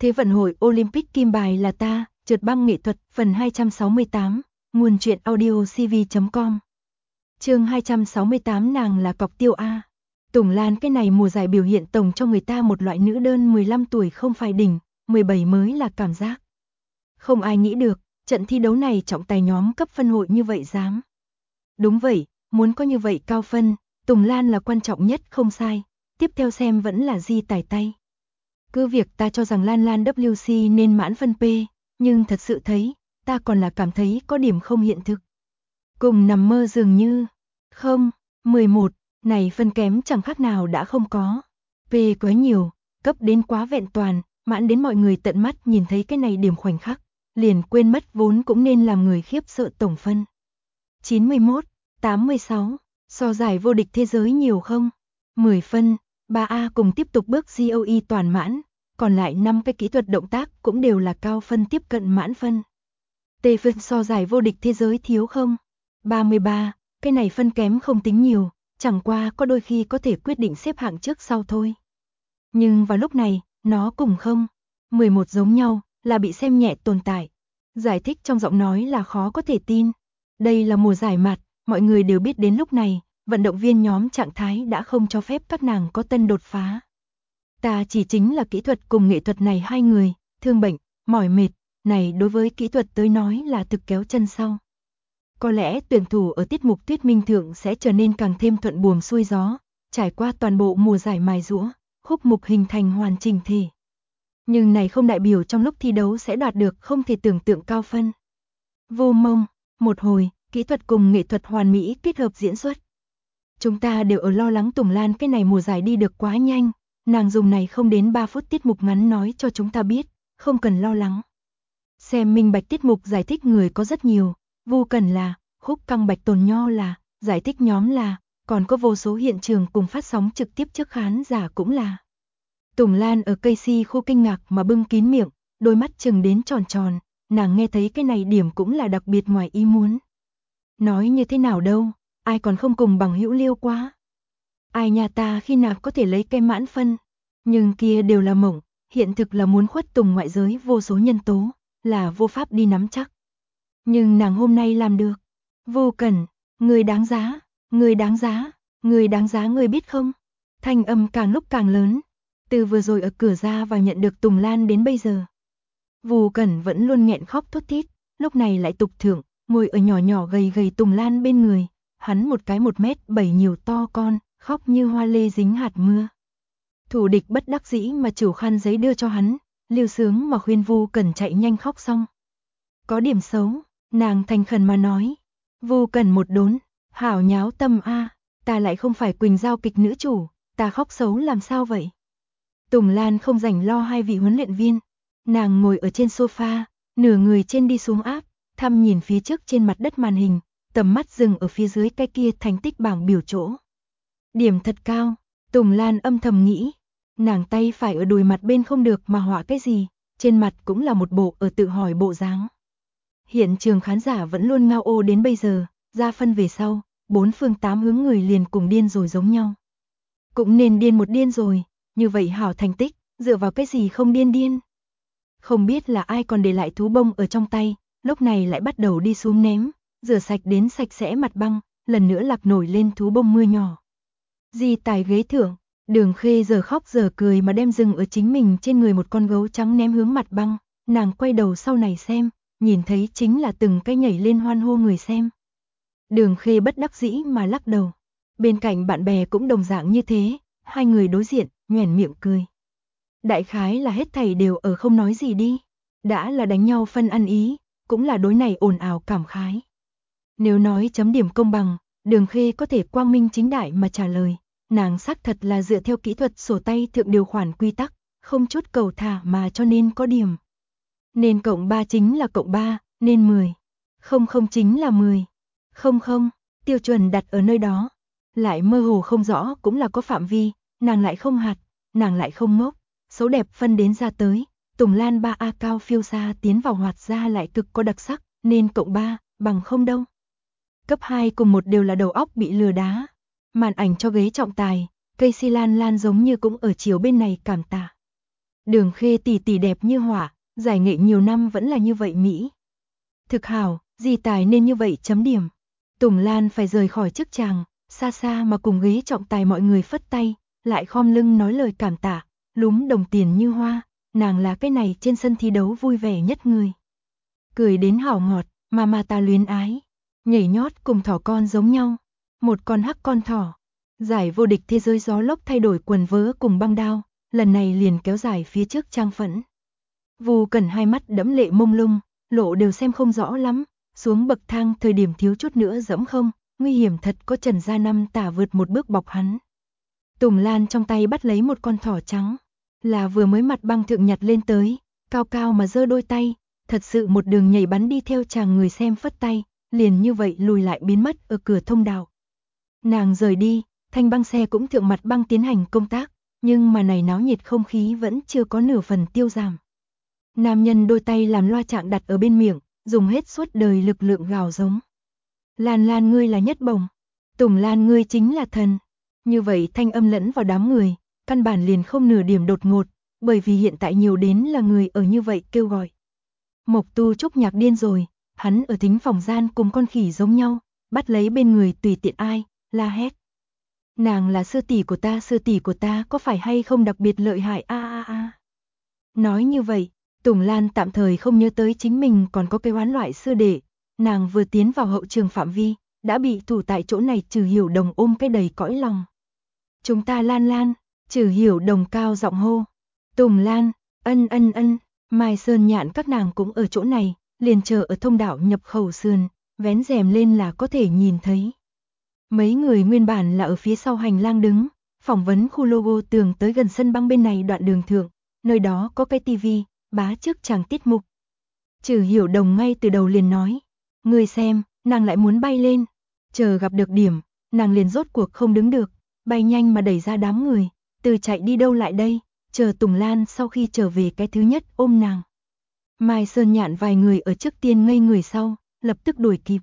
Thế vận hội Olympic kim bài là ta, trượt băng nghệ thuật, phần 268, nguồn truyện audio cv.com. Chương 268 nàng là cọc tiêu A. Tùng Lan cái này mùa giải biểu hiện tổng cho người ta một loại nữ đơn 15 tuổi không phải đỉnh, 17 mới là cảm giác. Không ai nghĩ được, trận thi đấu này trọng tài nhóm cấp phân hội như vậy dám. Đúng vậy, muốn có như vậy cao phân, Tùng Lan là quan trọng nhất không sai, tiếp theo xem vẫn là Di Tài tay. Cứ việc ta cho rằng Lan Lan WC nên mãn phân P, nhưng thật sự thấy, ta còn là cảm thấy có điểm không hiện thực. Cùng nằm mơ dường như, không, 11, này phân kém chẳng khác nào đã không có. P quá nhiều, cấp đến quá vẹn toàn, mãn đến mọi người tận mắt nhìn thấy cái này điểm khoảnh khắc, liền quên mất vốn cũng nên làm người khiếp sợ tổng phân. 91, 86, so giải vô địch thế giới nhiều không? 10 phân, 3A cùng tiếp tục bước GOE toàn mãn, còn lại 5 cái kỹ thuật động tác cũng đều là cao phân tiếp cận mãn phân. T phân so giải vô địch thế giới thiếu không? 33, cái này phân kém không tính nhiều, chẳng qua có đôi khi có thể quyết định xếp hạng trước sau thôi. Nhưng vào lúc này, nó cùng không, 11 giống nhau, là bị xem nhẹ tồn tại. Giải thích trong giọng nói là khó có thể tin. Đây là mùa giải mặt, mọi người đều biết đến lúc này, vận động viên nhóm trạng thái đã không cho phép các nàng có tân đột phá. Ta chỉ chính là kỹ thuật cùng nghệ thuật này hai người, thương bệnh, mỏi mệt, này đối với kỹ thuật tới nói là thực kéo chân sau. Có lẽ tuyển thủ ở tiết mục thuyết minh thượng sẽ trở nên càng thêm thuận buồm xuôi gió, trải qua toàn bộ mùa giải mài giũa, khúc mục hình thành hoàn chỉnh thể. Nhưng này không đại biểu trong lúc thi đấu sẽ đạt được không thể tưởng tượng cao phân. Vô mông, một hồi, kỹ thuật cùng nghệ thuật hoàn mỹ kết hợp diễn xuất. Chúng ta đều ở lo lắng Tùng Lan cái này mùa giải đi được quá nhanh, nàng dùng này không đến 3 phút tiết mục ngắn nói cho chúng ta biết, không cần lo lắng. Xem minh bạch tiết mục giải thích người có rất nhiều, Vu Cần là, Khúc Căng Bạch Tồn Nho là, giải thích nhóm là, còn có vô số hiện trường cùng phát sóng trực tiếp trước khán giả cũng là. Tùng Lan ở cây si khu kinh ngạc mà bưng kín miệng, đôi mắt trừng đến tròn tròn, nàng nghe thấy cái này điểm cũng là đặc biệt ngoài ý muốn. Nói như thế nào đâu, ai còn không cùng bằng hữu liêu quá. Ai nhà ta khi nào có thể lấy cái mãn phân, nhưng kia đều là mộng, hiện thực là muốn khuất tùng ngoại giới vô số nhân tố, là vô pháp đi nắm chắc. Nhưng nàng hôm nay làm được. Vô Cần, người đáng giá, người đáng giá, người đáng giá người biết không? Thanh âm càng lúc càng lớn, từ vừa rồi ở cửa ra và nhận được Tùng Lan đến bây giờ. Vô Cần vẫn luôn nghẹn khóc thút thít, lúc này lại tục thượng, ngồi ở nhỏ nhỏ gầy gầy Tùng Lan bên người, hắn một cái 1m7 nhiều to con, khóc như hoa lê dính hạt mưa. Thủ địch bất đắc dĩ mà chủ khăn giấy đưa cho hắn, Lưu Sướng mà khuyên Vu Cần chạy nhanh khóc xong. Có điểm xấu, nàng thành khẩn mà nói. Vu Cần một đốn, hảo nháo tâm a, ta lại không phải Quỳnh Giao kịch nữ chủ, ta khóc xấu làm sao vậy? Tùng Lan không rảnh lo hai vị huấn luyện viên, nàng ngồi ở trên sofa, nửa người trên đi xuống áp, thăm nhìn phía trước trên mặt đất màn hình, tầm mắt dừng ở phía dưới cái kia thành tích bảng biểu chỗ. Điểm thật cao, Tùng Lan âm thầm nghĩ, nàng tay phải ở đùi mặt bên không được mà họa cái gì, trên mặt cũng là một bộ ở tự hỏi bộ dáng. Hiện trường khán giả vẫn luôn ngao ô đến bây giờ, ra phân về sau, 4 phương 8 hướng người liền cùng điên rồi giống nhau. Cũng nên điên một điên rồi, như vậy hảo thành tích, dựa vào cái gì không điên điên. Không biết là ai còn để lại thú bông ở trong tay, lúc này lại bắt đầu đi xuống ném, rửa sạch đến sạch sẽ mặt băng, lần nữa lạc nổi lên thú bông mưa nhỏ. Di Tài ghế thượng, Đường Khê giờ khóc giờ cười mà đem dừng ở chính mình trên người một con gấu trắng ném hướng mặt băng, nàng quay đầu sau này xem, nhìn thấy chính là từng cái nhảy lên hoan hô người xem. Đường Khê bất đắc dĩ mà lắc đầu, bên cạnh bạn bè cũng đồng dạng như thế, hai người đối diện, nhoẻn miệng cười. Đại khái là hết thảy đều ở không nói gì đi, đã là đánh nhau phân ăn ý, cũng là đối này ồn ào cảm khái. Nếu nói chấm điểm công bằng, Đường Khê có thể quang minh chính đại mà trả lời, nàng xác thật là dựa theo kỹ thuật sổ tay thượng điều khoản quy tắc, không chút cầu thả mà cho nên có điểm. Nên cộng 3 chính là cộng 3, nên 10. Không không chính là 10. Không không, tiêu chuẩn đặt ở nơi đó. Lại mơ hồ không rõ cũng là có phạm vi, nàng lại không hạt, nàng lại không ngốc. Số đẹp phân đến ra tới, Tùng Lan 3A cao phiêu xa tiến vào hoạt ra lại cực có đặc sắc, nên cộng 3, bằng không đâu. Cấp 2 cùng 1 đều là đầu óc bị lừa đá. Màn ảnh cho ghế trọng tài, cây si Lan Lan giống như cũng ở chiều bên này cảm tạ. Đường Khê tỷ tỷ đẹp như họa, giải nghệ nhiều năm vẫn là như vậy Mỹ. Thực hảo, di tài nên như vậy chấm điểm. Tùng Lan phải rời khỏi chức chàng, xa xa mà cùng ghế trọng tài mọi người phất tay, lại khom lưng nói lời cảm tạ, lúm đồng tiền như hoa, nàng là cái này trên sân thi đấu vui vẻ nhất người. Cười đến hảo ngọt, mà ta luyến ái, nhảy nhót cùng thỏ con giống nhau, một con hắc con thỏ. Giải vô địch thế giới gió lốc thay đổi quần vớ cùng băng đao, lần này liền kéo dài phía trước trang phẫn. Vu Cẩn hai mắt đẫm lệ mông lung, lộ đều xem không rõ lắm, xuống bậc thang thời điểm thiếu chút nữa dẫm không, nguy hiểm thật có Trần Gia Năm tả vượt một bước bọc hắn. Tùng Lan trong tay bắt lấy một con thỏ trắng, là vừa mới mặt băng thượng nhặt lên tới, cao cao mà giơ đôi tay, thật sự một đường nhảy bắn đi theo chàng người xem phất tay, liền như vậy lùi lại biến mất ở cửa thông đạo. Nàng rời đi, thanh băng xe cũng thượng mặt băng tiến hành công tác, nhưng mà này náo nhiệt không khí vẫn chưa có nửa phần tiêu giảm. Nam nhân đôi tay làm loa trạng đặt ở bên miệng, dùng hết suốt đời lực lượng gào giống. Lan Lan ngươi là nhất bổng, Tùng Lan ngươi chính là thần. Như vậy thanh âm lẫn vào đám người, căn bản liền không nửa điểm đột ngột, bởi vì hiện tại nhiều đến là người ở như vậy kêu gọi. Mộc Tu Trúc nhạc điên rồi, hắn ở thính phòng gian cùng con khỉ giống nhau, bắt lấy bên người tùy tiện ai, la hét. Nàng là sư tỷ của ta có phải hay không đặc biệt lợi hại a. Nói như vậy, Tùng Lan tạm thời không nhớ tới chính mình còn có cái oán loại sư đệ, nàng vừa tiến vào hậu trường phạm vi, đã bị thủ tại chỗ này Trừ Hiểu Đồng ôm cái đầy cõi lòng. Chúng ta Lan Lan, Trừ Hiểu Đồng cao giọng hô. Tùng Lan, ân, Mai Sơn Nhạn các nàng cũng ở chỗ này, liền chờ ở thông đạo nhập khẩu sườn, vén rèm lên là có thể nhìn thấy. Mấy người nguyên bản là ở phía sau hành lang đứng, phỏng vấn khu logo tường tới gần sân băng bên này đoạn đường thượng, nơi đó có cái tivi, bá trước chàng tiết mục. Trừ Hiểu Đồng ngay từ đầu liền nói, người xem, nàng lại muốn bay lên, chờ gặp được điểm, nàng liền rốt cuộc không đứng được, bay nhanh mà đẩy ra đám người, từ chạy đi đâu lại đây, chờ Tùng Lan sau khi trở về cái thứ nhất ôm nàng. Mai Sơn Nhạn vài người ở trước tiên ngây người sau, lập tức đuổi kịp.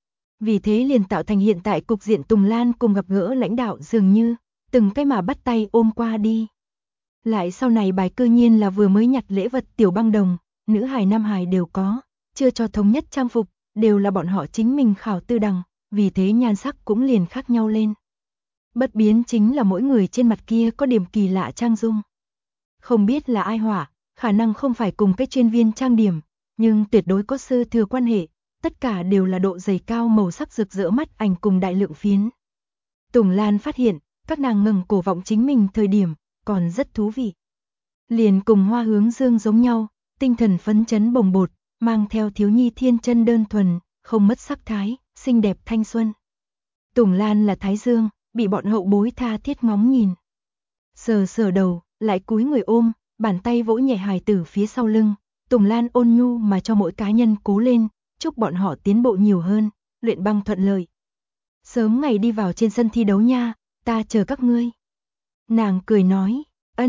Vì thế liền tạo thành hiện tại cục diện Tùng Lan cùng gặp gỡ lãnh đạo dường như, từng cái mà bắt tay ôm qua đi. Lại sau này bài cư nhiên là vừa mới nhặt lễ vật tiểu băng đồng, nữ hài nam hài đều có, chưa cho thống nhất trang phục, đều là bọn họ chính mình khảo tư đằng, vì thế nhan sắc cũng liền khác nhau lên. Bất biến chính là mỗi người trên mặt kia có điểm kỳ lạ trang dung. Không biết là ai họa, khả năng không phải cùng cái chuyên viên trang điểm, nhưng tuyệt đối có sư thừa quan hệ, tất cả đều là độ dày cao màu sắc rực rỡ mắt ảnh cùng đại lượng phiến. Tùng Lan phát hiện, các nàng ngừng cổ vọng chính mình thời điểm, còn rất thú vị. Liền cùng Hoa Hướng Dương giống nhau, tinh thần phấn chấn bồng bột, mang theo thiếu nhi thiên chân đơn thuần, không mất sắc thái, xinh đẹp thanh xuân. Tùng Lan là Thái Dương, bị bọn hậu bối tha thiết ngóng nhìn. Sờ đầu, lại cúi người ôm, bàn tay vỗ nhẹ hài tử phía sau lưng, Tùng Lan ôn nhu mà cho mỗi cá nhân cố lên, chúc bọn họ tiến bộ nhiều hơn, luyện băng thuận lợi. Sớm ngày đi vào trên sân thi đấu nha, ta chờ các ngươi. Nàng cười nói,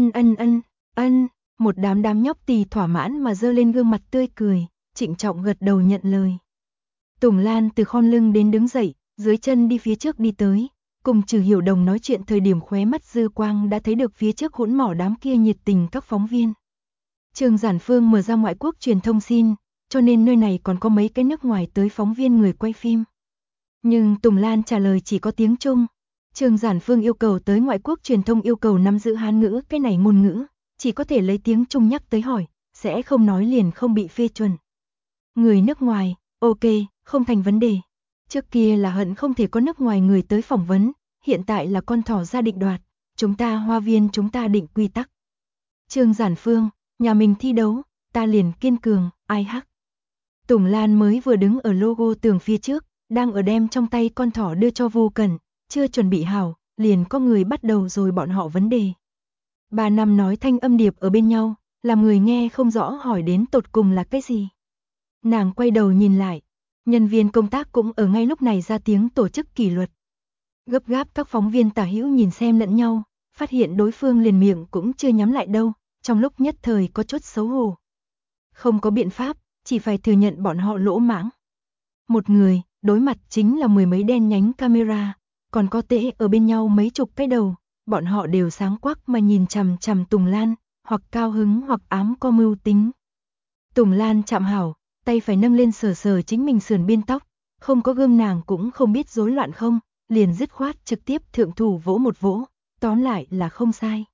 ân, một đám nhóc tì thỏa mãn mà giơ lên gương mặt tươi cười, trịnh trọng gật đầu nhận lời. Tùng Lan từ khom lưng đến đứng dậy, dưới chân đi phía trước đi tới, cùng Trừ Hiểu Đồng nói chuyện thời điểm khóe mắt dư quang đã thấy được phía trước hỗn mỏ đám kia nhiệt tình các phóng viên. Trường Giản Phương mở ra ngoại quốc truyền thông xin, cho nên nơi này còn có mấy cái nước ngoài tới phóng viên người quay phim. Nhưng Tùng Lan trả lời chỉ có tiếng Trung. Trường Giản Phương yêu cầu tới ngoại quốc truyền thông yêu cầu nắm giữ Hán ngữ, cái này ngôn ngữ, chỉ có thể lấy tiếng Trung nhắc tới hỏi, sẽ không nói liền không bị phê chuẩn. Người nước ngoài, ok, không thành vấn đề. Trước kia là hận không thể có nước ngoài người tới phỏng vấn, hiện tại là con thỏ ra định đoạt, chúng ta Hoa Viên chúng ta định quy tắc. Trường Giản Phương, nhà mình thi đấu, ta liền kiên cường, ai hắc. Tùng Lan mới vừa đứng ở logo tường phía trước, đang ở đem trong tay con thỏ đưa cho Vu Cẩn, chưa chuẩn bị hảo, liền có người bắt đầu rồi bọn họ vấn đề. 3 năm nói thanh âm điệp ở bên nhau, làm người nghe không rõ hỏi đến tột cùng là cái gì. Nàng quay đầu nhìn lại, nhân viên công tác cũng ở ngay lúc này ra tiếng tổ chức kỷ luật. Gấp gáp các phóng viên tả hữu nhìn xem lẫn nhau, phát hiện đối phương liền miệng cũng chưa nhắm lại đâu, trong lúc nhất thời có chút xấu hổ. Không có biện pháp, chỉ phải thừa nhận bọn họ lỗ mãng. Một người, đối mặt chính là mười mấy đen nhánh camera, còn có tễ ở bên nhau mấy chục cái đầu, bọn họ đều sáng quắc mà nhìn chằm chằm Tùng Lan, hoặc cao hứng hoặc ám có mưu tính. Tùng Lan chạm hảo, tay phải nâng lên sờ sờ chính mình sườn biên tóc, không có gương nàng cũng không biết rối loạn không, liền dứt khoát trực tiếp thượng thủ vỗ một vỗ, tóm lại là không sai.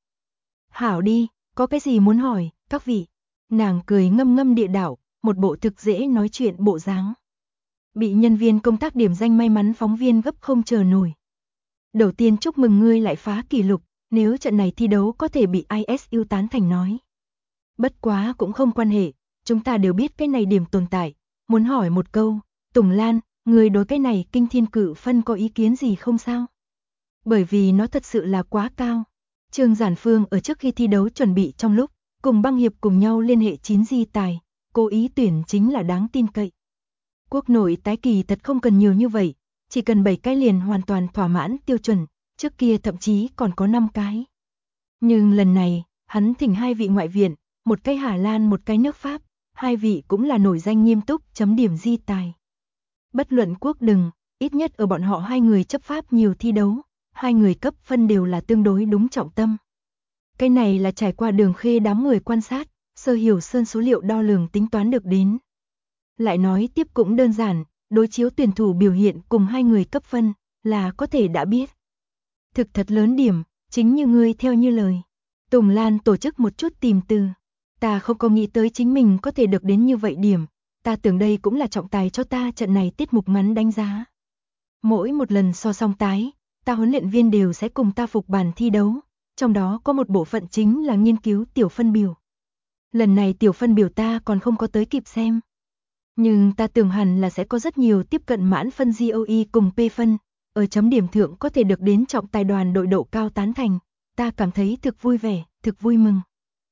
Hảo đi, có cái gì muốn hỏi, các vị? Nàng cười ngâm ngâm địa đạo, một bộ thực dễ nói chuyện bộ dáng. Bị nhân viên công tác điểm danh may mắn phóng viên gấp không chờ nổi. Đầu tiên chúc mừng ngươi lại phá kỷ lục, nếu trận này thi đấu có thể bị ISU tán thành nói. Bất quá cũng không quan hệ, chúng ta đều biết cái này điểm tồn tại. Muốn hỏi một câu, Tùng Lan, ngươi đối cái này kinh thiên cự phân có ý kiến gì không sao? Bởi vì nó thật sự là quá cao. Trương Giản Phương ở trước khi thi đấu chuẩn bị trong lúc, cùng băng hiệp cùng nhau liên hệ 9 di tài, cố ý tuyển chính là đáng tin cậy. Quốc nội tái kỳ thật không cần nhiều như vậy, chỉ cần 7 cái liền hoàn toàn thỏa mãn tiêu chuẩn, trước kia thậm chí còn có 5 cái. Nhưng lần này, hắn thỉnh 2 vị ngoại viện, một cái Hà Lan một cái nước Pháp, 2 vị cũng là nổi danh nghiêm túc chấm điểm di tài. Bất luận quốc đừng, ít nhất ở bọn họ 2 người chấp pháp nhiều thi đấu, 2 người cấp phân đều là tương đối đúng trọng tâm. Cái này là trải qua Đường Khê đám người quan sát, Sơ Hiểu Sơn số liệu đo lường tính toán được đến. Lại nói tiếp cũng đơn giản, đối chiếu tuyển thủ biểu hiện cùng 2 người cấp phân, là có thể đã biết. Thực thật lớn điểm, chính như ngươi theo như lời. Tùng Lan tổ chức một chút tìm từ. Ta không có nghĩ tới chính mình có thể được đến như vậy điểm, ta tưởng đây cũng là trọng tài cho ta trận này tiết mục ngắn đánh giá. Mỗi một lần so song tái, ta huấn luyện viên đều sẽ cùng ta phục bàn thi đấu, trong đó có một bộ phận chính là nghiên cứu tiểu phân biểu. Lần này tiểu phân biểu ta còn không có tới kịp xem. Nhưng ta tưởng hẳn là sẽ có rất nhiều tiếp cận mãn phân GOE cùng P phân, ở chấm điểm thượng có thể được đến trọng tài đoàn đội độ cao tán thành, ta cảm thấy thực vui vẻ, thực vui mừng.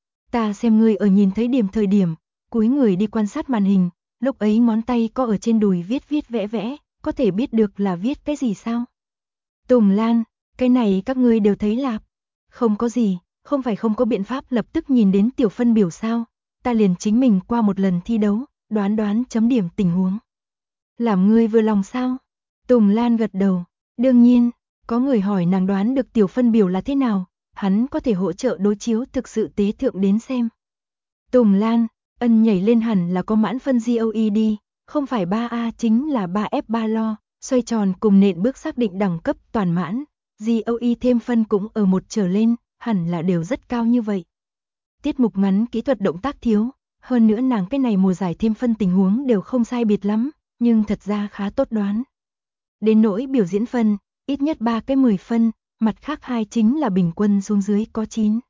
Ta xem ngươi ở nhìn thấy điểm thời điểm, cúi người đi quan sát màn hình, lúc ấy ngón tay có ở trên đùi viết vẽ vẽ, có thể biết được là viết cái gì sao? Tùng Lan, cái này các ngươi đều thấy lạp. Không có gì, không phải không có biện pháp lập tức nhìn đến tiểu phân biểu sao, ta liền chính mình qua một lần thi đấu, đoán chấm điểm tình huống. Làm ngươi vừa lòng sao? Tùng Lan gật đầu, đương nhiên, có người hỏi nàng đoán được tiểu phân biểu là thế nào, hắn có thể hỗ trợ đối chiếu thực sự tế thượng đến xem. Tùng Lan, ân nhảy lên hẳn là có mãn phân GOE đi, không phải 3A chính là 3F3 lo, xoay tròn cùng nện bước xác định đẳng cấp toàn mãn, GOE thêm phân cũng ở 1 trở lên, hẳn là đều rất cao như vậy. Tiết mục ngắn kỹ thuật động tác thiếu, hơn nữa nàng cái này mùa giải thêm phân tình huống đều không sai biệt lắm, nhưng thật ra khá tốt đoán. Đến nỗi biểu diễn phân, ít nhất 3 cái 10 phân, mặt khác 2 chính là bình quân xuống dưới có 9.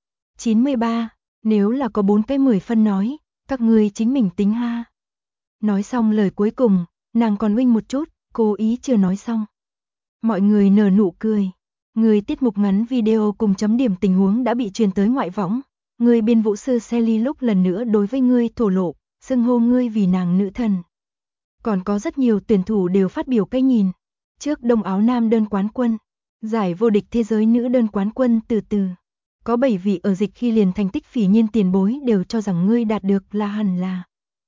93, nếu là có 4 cái 10 phân nói, các ngươi chính mình tính ha. Nói xong lời cuối cùng, nàng còn uinh một chút, cố ý chưa nói xong. Mọi người nở nụ cười. Người tiết mục ngắn video cùng chấm điểm tình huống đã bị truyền tới ngoại võng. Người biên vũ sư Sally lúc lần nữa đối với ngươi thổ lộ, xưng hô ngươi vì nàng nữ thần. Còn có rất nhiều tuyển thủ đều phát biểu cái nhìn. Trước Đông Áo Nam đơn quán quân, giải vô địch thế giới nữ đơn quán quân từ từ. Có 7 vị ở dịch khi liền thành tích phỉ nhiên tiền bối đều cho rằng ngươi đạt được là hẳn là.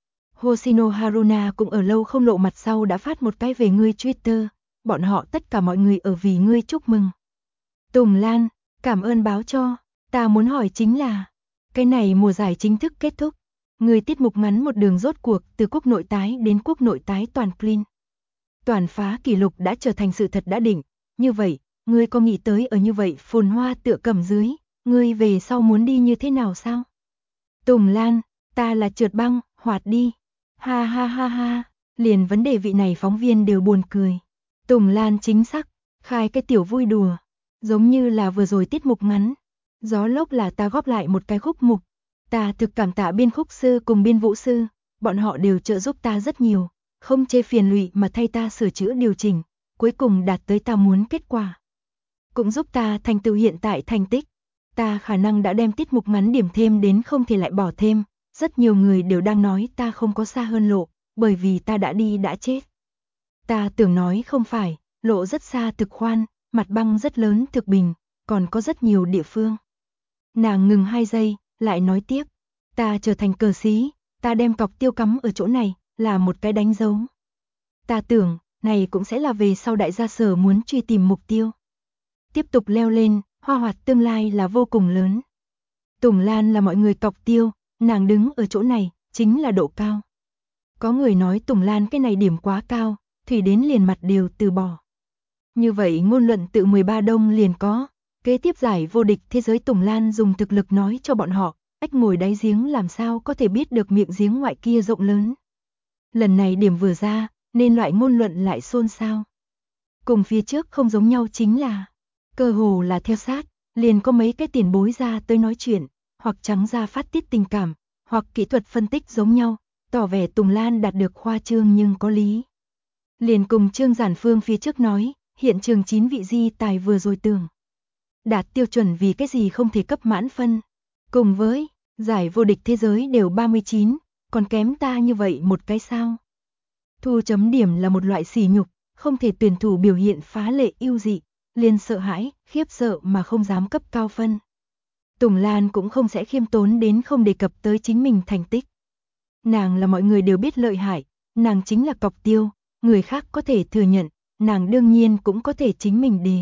Hoshino Haruna cũng ở lâu không lộ mặt sau đã phát một cái về ngươi Twitter, bọn họ tất cả mọi người ở vì ngươi chúc mừng. Tùng Lan, cảm ơn báo cho, ta muốn hỏi chính là, cái này mùa giải chính thức kết thúc, ngươi tiết mục ngắn một đường rốt cuộc từ quốc nội tái đến quốc nội tái toàn clean. Toàn phá kỷ lục đã trở thành sự thật đã định, như vậy, ngươi có nghĩ tới ở như vậy phồn hoa tựa cầm dưới, ngươi về sau muốn đi như thế nào sao? Tùng Lan, ta là trượt băng, hoạt đi. Ha ha ha ha, liền vấn đề vị này phóng viên đều buồn cười. Tùng Lan chính xác, khai cái tiểu vui đùa, giống như là vừa rồi tiết mục ngắn. Gió lốc là ta góp lại một cái khúc mục. Ta thực cảm tạ biên khúc sư cùng biên vũ sư, bọn họ đều trợ giúp ta rất nhiều, không chê phiền lụy mà thay ta sửa chữa điều chỉnh, cuối cùng đạt tới ta muốn kết quả. Cũng giúp ta thành tựu hiện tại thành tích. Ta khả năng đã đem tiết mục ngắn điểm thêm đến không thể lại bỏ thêm. Rất nhiều người đều đang nói ta không có xa hơn lộ, bởi vì ta đã đi đã chết. Ta tưởng nói không phải, lộ rất xa thực khoan, mặt băng rất lớn thực bình, còn có rất nhiều địa phương. Nàng ngừng 2 giây, lại nói tiếp, ta trở thành cờ sĩ, ta đem cọc tiêu cắm ở chỗ này, là một cái đánh dấu. Ta tưởng, này cũng sẽ là về sau đại gia Sở muốn truy tìm mục tiêu. Tiếp tục leo lên, hoa hoạt tương lai là vô cùng lớn. Tùng Lan là mọi người cọc tiêu, nàng đứng ở chỗ này, chính là độ cao. Có người nói Tùng Lan cái này điểm quá cao, Thủy đến liền mặt đều từ bỏ. Như vậy ngôn luận tự 13 đông liền có, kế tiếp giải vô địch thế giới Tùng Lan dùng thực lực nói cho bọn họ, ếch ngồi đáy giếng làm sao có thể biết được miệng giếng ngoại kia rộng lớn. Lần này điểm vừa ra, nên loại ngôn luận lại xôn xao. Cùng phía trước không giống nhau chính là, cơ hồ là theo sát, liền có mấy cái tiền bối ra tới nói chuyện, hoặc trắng ra phát tiết tình cảm, hoặc kỹ thuật phân tích giống nhau, tỏ vẻ Tùng Lan đạt được khoa trương nhưng có lý. Liền cùng Trương Giản Phương phía trước nói, hiện trường 9 vị di tài vừa rồi tưởng đạt tiêu chuẩn vì cái gì không thể cấp mãn phân. Cùng với, giải vô địch thế giới đều 39, còn kém ta như vậy một cái sao. Thu chấm điểm là một loại sỉ nhục, không thể tuyển thủ biểu hiện phá lệ ưu dị, liền sợ hãi, khiếp sợ mà không dám cấp cao phân. Tùng Lan cũng không sẽ khiêm tốn đến không đề cập tới chính mình thành tích. Nàng là mọi người đều biết lợi hại, nàng chính là cọc tiêu, người khác có thể thừa nhận, nàng đương nhiên cũng có thể chính mình đề.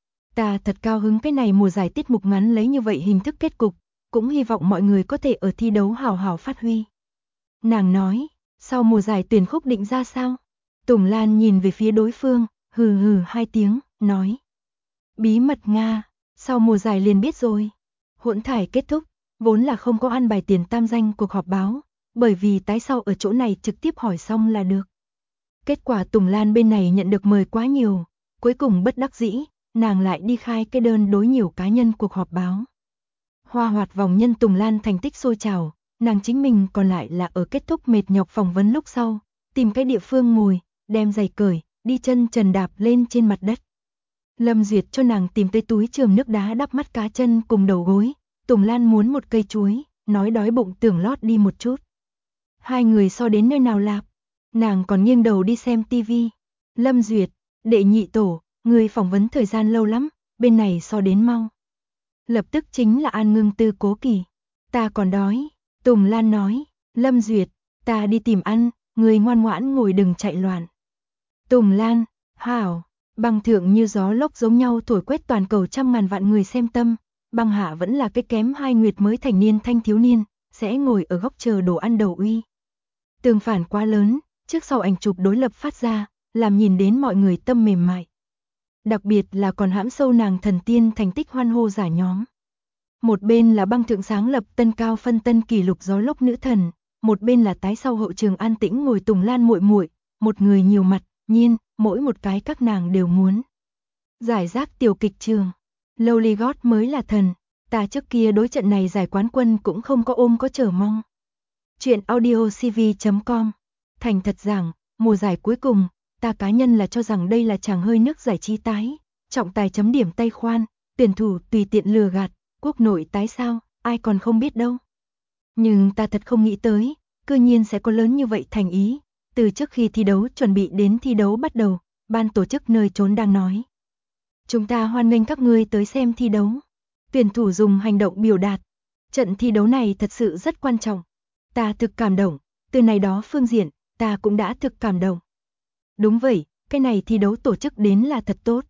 Ta thật cao hứng cái này mùa giải tiết mục ngắn lấy như vậy hình thức kết cục, cũng hy vọng mọi người có thể ở thi đấu hào hào phát huy. Nàng nói, sau mùa giải tuyển khúc định ra sao? Tùng Lan nhìn về phía đối phương, hừ hừ 2 tiếng, nói. Bí mật Nga, sau mùa giải liền biết rồi. Hỗn thải kết thúc, vốn là không có ăn bài tiền tam danh cuộc họp báo, bởi vì tái sau ở chỗ này trực tiếp hỏi xong là được. Kết quả Tùng Lan bên này nhận được mời quá nhiều, cuối cùng bất đắc dĩ, nàng lại đi khai cái đơn đối nhiều cá nhân cuộc họp báo. Hoa hoạt vòng nhân Tùng Lan thành tích sôi trào, nàng chính mình còn lại là ở kết thúc mệt nhọc phỏng vấn lúc sau, tìm cái địa phương ngồi, đem giày cởi, đi chân trần đạp lên trên mặt đất. Lâm Duyệt cho nàng tìm tới túi chườm nước đá đắp mắt cá chân cùng đầu gối, Tùng Lan muốn một cây chuối, nói đói bụng tưởng lót đi một chút. Hai người so đến nơi nào lạp, nàng còn nghiêng đầu đi xem tivi. Lâm Duyệt, đệ nhị tổ, người phỏng vấn thời gian lâu lắm, bên này so đến mau. Lập tức chính là An Ngưng Tư Cố Kỳ. Ta còn đói, Tùng Lan nói, Lâm Duyệt, ta đi tìm ăn, người ngoan ngoãn ngồi đừng chạy loạn. Tùng Lan, hảo, băng thượng như gió lốc giống nhau thổi quét toàn cầu trăm ngàn vạn người xem tâm, băng hạ vẫn là cái kém 2 nguyệt mới thành niên thanh thiếu niên, sẽ ngồi ở góc chờ đồ ăn đầu uy. Tương phản quá lớn, trước sau ảnh chụp đối lập phát ra, làm nhìn đến mọi người tâm mềm mại. Đặc biệt là còn hãm sâu nàng thần tiên thành tích hoan hô giả nhóm. Một bên là băng thượng sáng lập tân cao phân tân kỷ lục gió lốc nữ thần, một bên là tái sau hậu trường an tĩnh ngồi Tùng Lan muội muội, một người nhiều mặt, nhiên, mỗi một cái các nàng đều muốn. Giải rác tiểu kịch trường, Lowly God mới là thần, ta trước kia đối trận này giải quán quân cũng không có ôm có chờ mong. Chuyện audiocv.com. Thành thật rằng, mùa giải cuối cùng, ta cá nhân là cho rằng đây là chàng hơi nước giải trí tái, trọng tài chấm điểm tay khoan, tuyển thủ tùy tiện lừa gạt, quốc nội tái sao, ai còn không biết đâu. Nhưng ta thật không nghĩ tới, cư nhiên sẽ có lớn như vậy thành ý, từ trước khi thi đấu chuẩn bị đến thi đấu bắt đầu, ban tổ chức nơi trốn đang nói. Chúng ta hoan nghênh các ngươi tới xem thi đấu. Tuyển thủ dùng hành động biểu đạt. Trận thi đấu này thật sự rất quan trọng. Ta thực cảm động, từ này đó phương diện, ta cũng đã thực cảm động. Đúng vậy, cái này thi đấu tổ chức đến là thật tốt.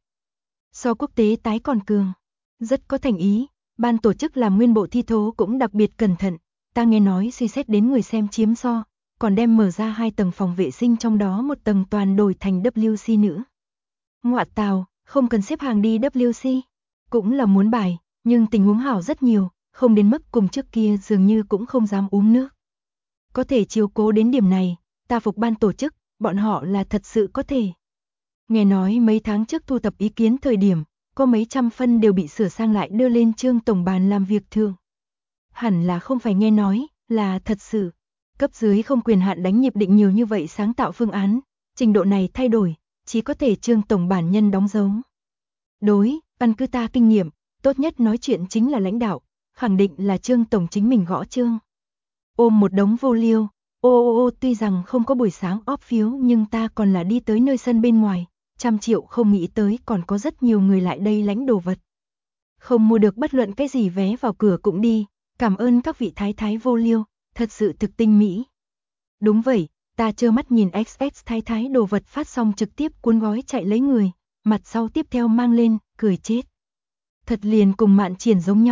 So quốc tế tái còn cường, rất có thành ý, ban tổ chức làm nguyên bộ thi thố cũng đặc biệt cẩn thận, ta nghe nói suy xét đến người xem chiếm so, còn đem mở ra 2 tầng phòng vệ sinh trong đó một tầng toàn đổi thành WC nữa. Ngoạ tào, không cần xếp hàng đi WC, cũng là muốn bài, nhưng tình huống hảo rất nhiều, không đến mức cùng trước kia dường như cũng không dám uống nước. Có thể chiếu cố đến điểm này, ta phục ban tổ chức, bọn họ là thật sự có thể. Nghe nói mấy tháng trước thu thập ý kiến thời điểm, có mấy trăm phân đều bị sửa sang lại đưa lên Trương tổng bàn làm việc thường. Hẳn là không phải nghe nói, là thật sự. Cấp dưới không quyền hạn đánh nhịp định nhiều như vậy sáng tạo phương án, trình độ này thay đổi, chỉ có thể Trương tổng bản nhân đóng dấu. Đối, căn cứ ta kinh nghiệm, tốt nhất nói chuyện chính là lãnh đạo, khẳng định là Trương tổng chính mình gõ chương. Ôm một đống vô liêu, tuy rằng không có buổi sáng óp phiếu nhưng ta còn là đi tới nơi sân bên ngoài, 100 triệu không nghĩ tới còn có rất nhiều người lại đây lãnh đồ vật. Không mua được bất luận cái gì vé vào cửa cũng đi, cảm ơn các vị thái thái vô liêu, thật sự thực tinh mỹ. Đúng vậy, ta trơ mắt nhìn XX thái thái đồ vật phát xong trực tiếp cuốn gói chạy lấy người, mặt sau tiếp theo mang lên, cười chết. Thật liền cùng Mạn Triển giống nhau,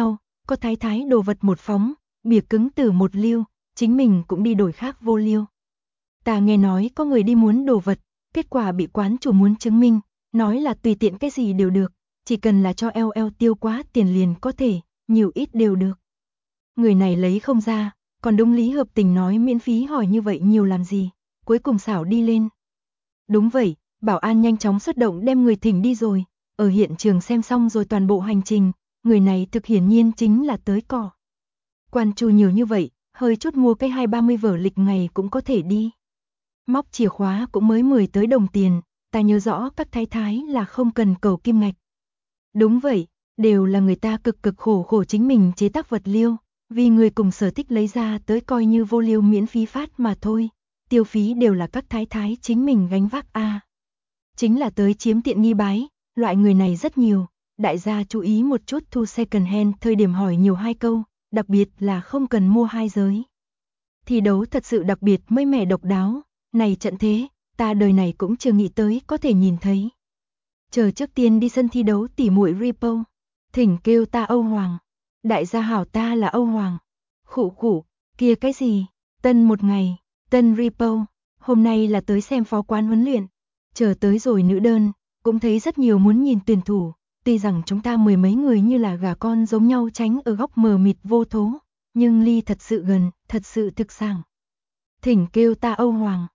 có thái thái đồ vật một phóng, bìa cứng từ một liêu, chính mình cũng đi đổi khác vô liêu. Ta nghe nói có người đi muốn đồ vật, kết quả bị quán chủ muốn chứng minh, nói là tùy tiện cái gì đều được, chỉ cần là cho eo tiêu quá tiền liền có thể, nhiều ít đều được. Người này lấy không ra, còn đúng lý hợp tình nói miễn phí hỏi như vậy nhiều làm gì, cuối cùng xảo đi lên. Đúng vậy, bảo an nhanh chóng xuất động đem người thỉnh đi rồi, ở hiện trường xem xong rồi toàn bộ hành trình, người này thực hiển nhiên chính là tới cỏ. Quan chủ nhiều như vậy, hơi chút mua cái 20-30 vở lịch ngày cũng có thể đi. Móc chìa khóa cũng mới 10 tới đồng tiền, ta nhớ rõ các thái thái là không cần cầu kim ngạch. Đúng vậy, đều là người ta cực khổ chính mình chế tác vật liêu, vì người cùng sở thích lấy ra tới coi như vô liêu miễn phí phát mà thôi, tiêu phí đều là các thái thái chính mình gánh vác a. Chính là tới chiếm tiện nghi bái, loại người này rất nhiều, đại gia chú ý một chút thu second hand thời điểm hỏi nhiều 2 câu, đặc biệt là không cần mua 2 giới. Thi đấu thật sự đặc biệt mới mẻ độc đáo, này trận thế, ta đời này cũng chưa nghĩ tới có thể nhìn thấy. Chờ trước tiên đi sân thi đấu tỉ muội Repo, thỉnh kêu ta Âu Hoàng, đại gia hảo ta là Âu Hoàng. Khụ, kia cái gì, tân một ngày, tân Repo, hôm nay là tới xem phó quán huấn luyện, chờ tới rồi nữ đơn, cũng thấy rất nhiều muốn nhìn tuyển thủ, tuy rằng chúng ta mười mấy người như là gà con giống nhau tránh ở góc mờ mịt vô thố, nhưng ly thật sự gần, thật sự thực sảng. Thỉnh kêu ta Âu Hoàng.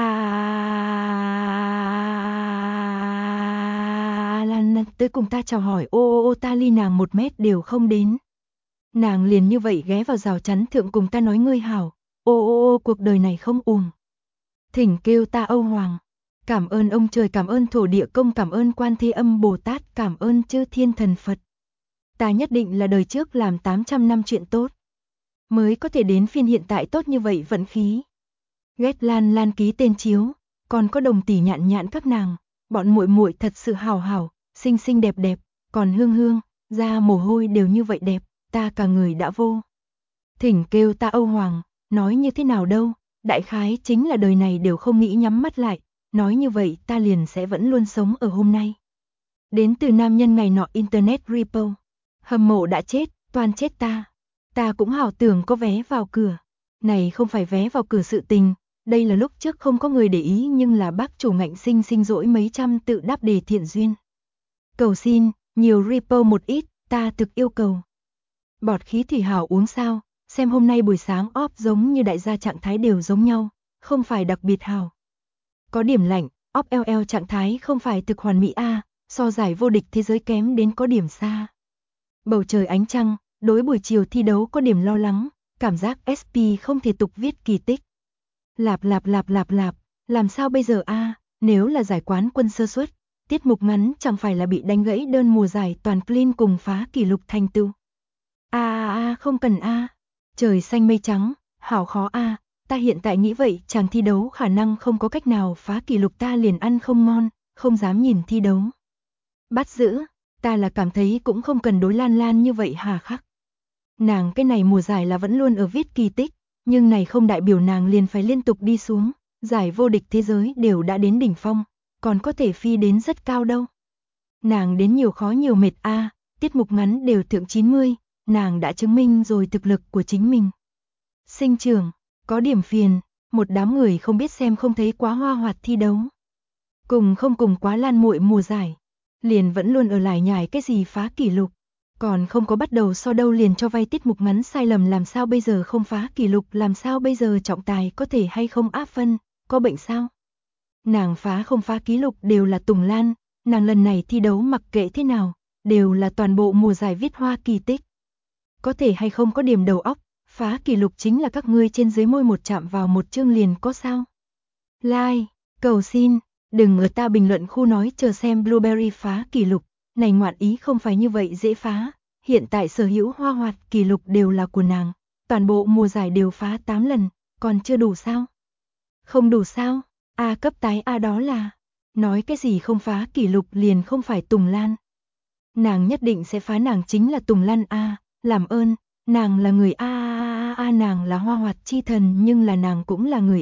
Lan tới cùng ta chào hỏi ô ta ly nàng 1 mét đều không đến. Nàng liền như vậy ghé vào rào chắn thượng cùng ta nói ngươi hảo, ô cuộc đời này không uổng. Thỉnh kêu ta Âu Hoàng. Cảm ơn ông trời, cảm ơn thổ địa công, cảm ơn Quan Thế Âm Bồ Tát, cảm ơn chư thiên thần Phật. Ta nhất định là đời trước làm 800 năm chuyện tốt, mới có thể đến phiên hiện tại tốt như vậy vận khí. Ghét Lan ký tên chiếu, còn có Đồng tỷ nhạn các nàng, bọn muội muội thật sự hảo, xinh đẹp, còn Hương, da mồ hôi đều như vậy đẹp, ta cả người đã vô. Thỉnh kêu ta Âu Hoàng, nói như thế nào đâu, đại khái chính là đời này đều không nghĩ nhắm mắt lại, nói như vậy ta liền sẽ vẫn luôn sống ở hôm nay. Đến từ nam nhân ngày nọ Internet Repo, hâm mộ đã chết, toàn chết ta cũng hảo tưởng có vé vào cửa, này không phải vé vào cửa sự tình. Đây là lúc trước không có người để ý nhưng là bác chủ ngạnh sinh dỗi mấy trăm tự đáp đề thiện duyên. Cầu xin, nhiều Repo một ít, ta thực yêu cầu. Bọt khí thủy hảo uống sao, xem hôm nay buổi sáng óp giống như đại gia trạng thái đều giống nhau, không phải đặc biệt hảo. Có điểm lạnh, óp LL trạng thái không phải thực hoàn mỹ a, so giải vô địch thế giới kém đến có điểm xa. Bầu trời ánh trăng, đối buổi chiều thi đấu có điểm lo lắng, cảm giác SP không thể tục viết kỳ tích. Lạp, làm sao bây giờ a? Nếu là giải quán quân sơ suất, tiết mục ngắn chẳng phải là bị đánh gãy đơn mùa giải toàn clean cùng phá kỷ lục thành tựu. Không cần trời xanh mây trắng, hảo khó ta hiện tại nghĩ vậy chàng thi đấu khả năng không có cách nào phá kỷ lục ta liền ăn không ngon, không dám nhìn thi đấu. Bắt giữ, ta là cảm thấy cũng không cần đối Lan như vậy hà khắc. Nàng cái này mùa giải là vẫn luôn ở viết kỳ tích. Nhưng này không đại biểu nàng liền phải liên tục đi xuống, giải vô địch thế giới đều đã đến đỉnh phong, còn có thể phi đến rất cao đâu. Nàng đến nhiều khó nhiều mệt tiết mục ngắn đều thượng 90, nàng đã chứng minh rồi thực lực của chính mình. Sinh trưởng, có điểm phiền, một đám người không biết xem không thấy quá hoa hoạt thi đấu. Không cùng quá Lan muội mùa giải, liền vẫn luôn ở lải nhải cái gì phá kỷ lục. Còn không có bắt đầu so đâu liền cho vay tiết mục ngắn sai lầm, làm sao bây giờ không phá kỷ lục, làm sao bây giờ trọng tài có thể hay không áp phân, có bệnh sao? Nàng phá không phá kỷ lục đều là Tùng Lan, nàng lần này thi đấu mặc kệ thế nào, đều là toàn bộ mùa giải viết hoa kỳ tích. Có thể hay không có điểm đầu óc, phá kỷ lục chính là các ngươi trên dưới môi một chạm vào một chương liền có sao? Like, cầu xin, đừng ở ta bình luận khu nói chờ xem Blueberry phá kỷ lục. Này ngoạn ý không phải như vậy dễ phá, hiện tại sở hữu hoa hoạt kỷ lục đều là của nàng, toàn bộ mùa giải đều phá 8 lần, còn chưa đủ sao? Không đủ sao? Cấp tái đó là, nói cái gì không phá kỷ lục liền không phải Tùng Lan. Nàng nhất định sẽ phá, nàng chính là Tùng Lan làm ơn, nàng là người nàng là hoa hoạt chi thần nhưng là nàng cũng là người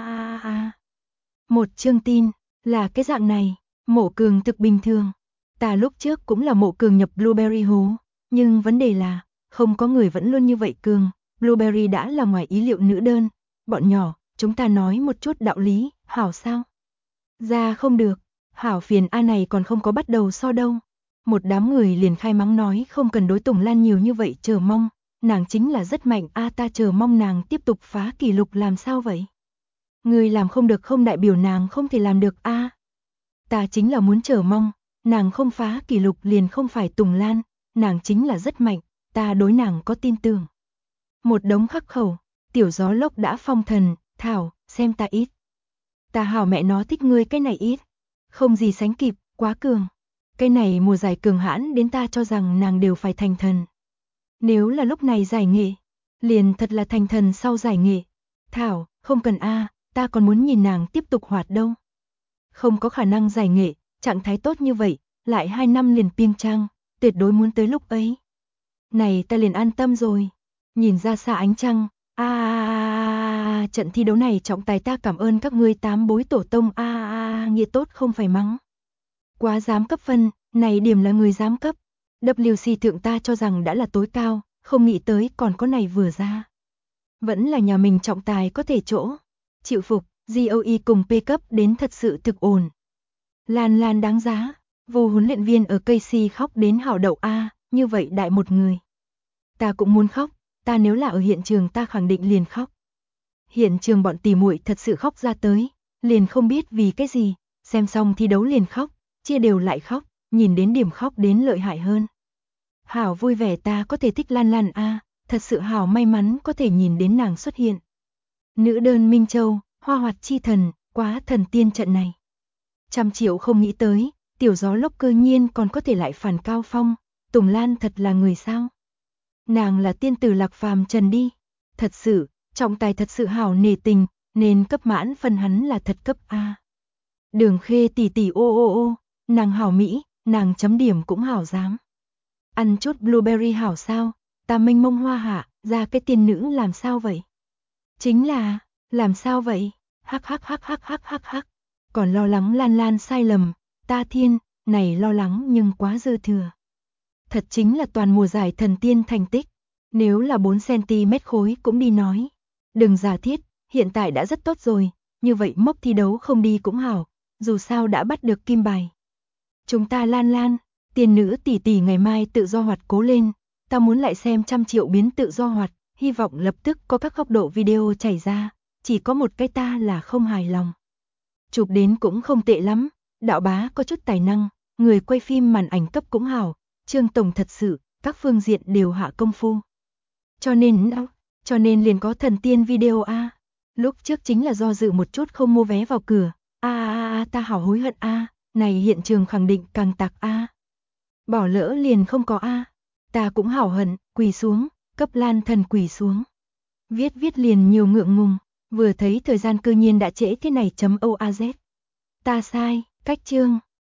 Một chương tin, là cái dạng này, Mộ Cường thực bình thường. Ta lúc trước cũng là Mộ Cường nhập Blueberry hố, nhưng vấn đề là, không có người vẫn luôn như vậy cường. Blueberry đã là ngoài ý liệu nữ đơn. Bọn nhỏ, chúng ta nói một chút đạo lý, hảo sao? Ra không được, hảo phiền A này còn không có bắt đầu so đâu. Một đám người liền khai mắng nói không cần đối Tùng Lan nhiều như vậy chờ mong, nàng chính là rất mạnh A ta chờ mong nàng tiếp tục phá kỷ lục làm sao vậy? Người làm không được không đại biểu nàng không thể làm được A. Ta chính là muốn chờ mong, nàng không phá kỷ lục liền không phải Tùng Lan, nàng chính là rất mạnh, ta đối nàng có tin tưởng. Một đống khắc khẩu, tiểu gió lốc đã phong thần, Thảo, xem ta ít. Ta hảo mẹ nó thích ngươi cái này ít. Không gì sánh kịp, quá cường. Cái này mùa giải cường hãn đến ta cho rằng nàng đều phải thành thần. Nếu là lúc này giải nghệ, liền thật là thành thần sau giải nghệ. Thảo, không cần A, ta còn muốn nhìn nàng tiếp tục hoạt đâu. Không có khả năng giải nghệ, trạng thái tốt như vậy, lại 2 năm liền piêng trang, tuyệt đối muốn tới lúc ấy. Này ta liền an tâm rồi. Nhìn ra xa ánh trăng, trận thi đấu này trọng tài ta cảm ơn các ngươi 8 bối tổ tông nghĩa tốt không phải mắng. Quá dám cấp phân, này điểm là người dám cấp. WC thượng ta cho rằng đã là tối cao, không nghĩ tới còn có này vừa ra. Vẫn là nhà mình trọng tài có thể chỗ. Chịu phục, GOE cùng P cấp đến thật sự thực ổn. Lan Lan đáng giá, vô huấn luyện viên ở KC khóc đến hảo đậu A, như vậy đại một người. Ta cũng muốn khóc, ta nếu là ở hiện trường ta khẳng định liền khóc. Hiện trường bọn tỉ muội thật sự khóc ra tới, liền không biết vì cái gì, xem xong thi đấu liền khóc, chia đều lại khóc, nhìn đến điểm khóc đến lợi hại hơn. Hảo vui vẻ ta có thể thích Lan Lan A, thật sự hảo may mắn có thể nhìn đến nàng xuất hiện. Nữ đơn Minh Châu, hoa hoạt chi thần, quá thần tiên trận này. 100 triệu không nghĩ tới, tiểu gió lốc cơ nhiên còn có thể lại phản cao phong, Tùng Lan thật là người sao. Nàng là tiên tử Lạc Phàm Trần đi, thật sự, trọng tài thật sự hảo nề tình, nên cấp mãn phần hắn là thật cấp A. Đường Khê tỷ tỷ ô, nàng hảo mỹ, nàng chấm điểm cũng hảo dáng. Ăn chút blueberry hảo sao, ta mênh mông hoa hạ, ra cái tiên nữ làm sao vậy? Chính là, làm sao vậy? Hắc. Còn lo lắng Lan Lan sai lầm, ta thiên, này lo lắng nhưng quá dư thừa. Thật chính là toàn mùa giải thần tiên thành tích, nếu là 4cm khối cũng đi nói. Đừng giả thiết, hiện tại đã rất tốt rồi, như vậy mốc thi đấu không đi cũng hảo, dù sao đã bắt được kim bài. Chúng ta Lan Lan, tiền nữ tỷ tỷ ngày mai tự do hoạt cố lên, ta muốn lại xem 100 triệu biến tự do hoạt, hy vọng lập tức có các góc độ video chảy ra, chỉ có một cái ta là không hài lòng. Chụp đến cũng không tệ lắm, đạo bá có chút tài năng, người quay phim màn ảnh cấp cũng hảo, Trương Tổng thật sự, các phương diện đều hạ công phu. Cho nên liền có thần tiên video A. Lúc trước chính là do dự một chút không mua vé vào cửa, ta hảo hối hận A, này hiện trường khẳng định càng tạc A. Bỏ lỡ liền không có A, ta cũng hảo hận, quỳ xuống, cấp Lan thần quỳ xuống. Viết liền nhiều ngượng ngùng, vừa thấy thời gian cư nhiên đã trễ thế này .oaz. Ta sai, cách chương.